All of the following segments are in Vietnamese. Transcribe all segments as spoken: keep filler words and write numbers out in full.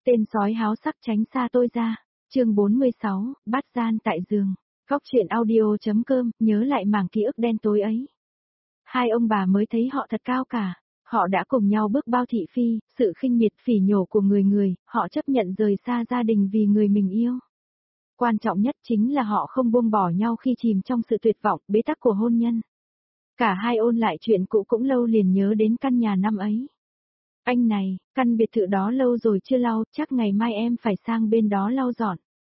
Tên sói háo sắc tránh xa tôi ra. Chương bốn mươi sáu, bắt gian tại giường. Góc truyện audio.com, nhớ lại mảng ký ức đen tối ấy. Hai ông bà mới thấy họ thật cao cả. Họ đã cùng nhau bước bao thị phi, sự khinh miệt phỉ nhổ của người người, họ chấp nhận rời xa gia đình vì người mình yêu. Quan trọng nhất chính là họ không buông bỏ nhau khi chìm trong sự tuyệt vọng, bế tắc của hôn nhân. Cả hai ôn lại chuyện cũ cũng lâu liền nhớ đến căn nhà năm ấy. Anh này, căn biệt thự đó lâu rồi chưa lau, chắc ngày mai em phải sang bên đó lau dọn.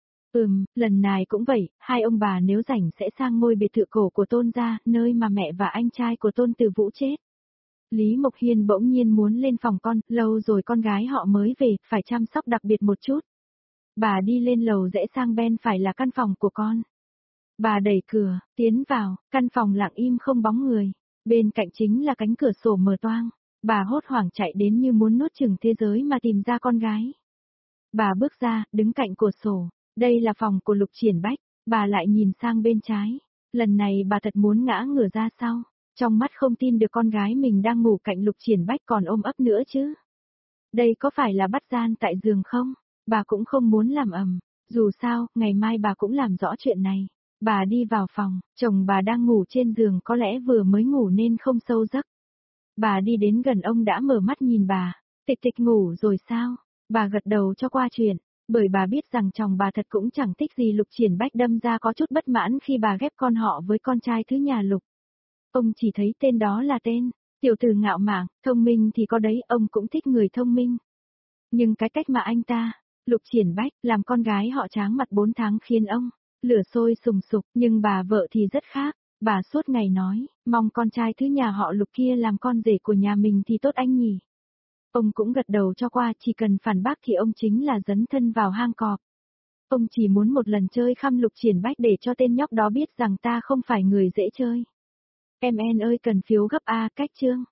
Ừm, lần này cũng vậy, hai ông bà nếu rảnh sẽ sang ngôi biệt thự cổ của Tôn gia, nơi mà mẹ và anh trai của Tôn Từ Vũ chết. Lý Mộc Hiên bỗng nhiên muốn lên phòng con, lâu rồi con gái họ mới về, phải chăm sóc đặc biệt một chút. Bà đi lên lầu rẽ sang bên phải là căn phòng của con. Bà đẩy cửa, tiến vào, căn phòng lặng im không bóng người. Bên cạnh chính là cánh cửa sổ mở toang. Bà hốt hoảng chạy đến như muốn nuốt chửng thế giới mà tìm ra con gái. Bà bước ra, đứng cạnh cửa sổ. Đây là phòng của Lục Triển Bách. Bà lại nhìn sang bên trái. Lần này bà thật muốn ngã ngửa ra sau. Trong mắt không tin được con gái mình đang ngủ cạnh Lục Triển Bách còn ôm ấp nữa chứ. Đây có phải là bắt gian tại giường không? Bà cũng không muốn làm ầm. Dù sao, ngày mai bà cũng làm rõ chuyện này. Bà đi vào phòng, chồng bà đang ngủ trên giường có lẽ vừa mới ngủ nên không sâu giấc. Bà đi đến gần ông đã mở mắt nhìn bà. Tịch tịch ngủ rồi sao? Bà gật đầu cho qua chuyện, bởi bà biết rằng chồng bà thật cũng chẳng thích gì Lục Triển Bách, đâm ra có chút bất mãn khi bà ghép con họ với con trai thứ nhà Lục. Ông chỉ thấy tên đó là tên, tiểu tử ngạo mạn, thông minh thì có đấy, ông cũng thích người thông minh. Nhưng cái cách mà anh ta, Lục Triển Bách, làm con gái họ tráng mặt bốn tháng khiến ông lửa sôi sùng sục, nhưng bà vợ thì rất khác. Bà suốt ngày nói, mong con trai thứ nhà họ Lục kia làm con rể của nhà mình thì tốt anh nhỉ. Ông cũng gật đầu cho qua, chỉ cần phản bác thì ông chính là dấn thân vào hang cọp. Ông chỉ muốn một lần chơi khăm Lục Triển Bách để cho tên nhóc đó biết rằng ta không phải người dễ chơi. Em en ơi cần phiếu gấp A, cách chương.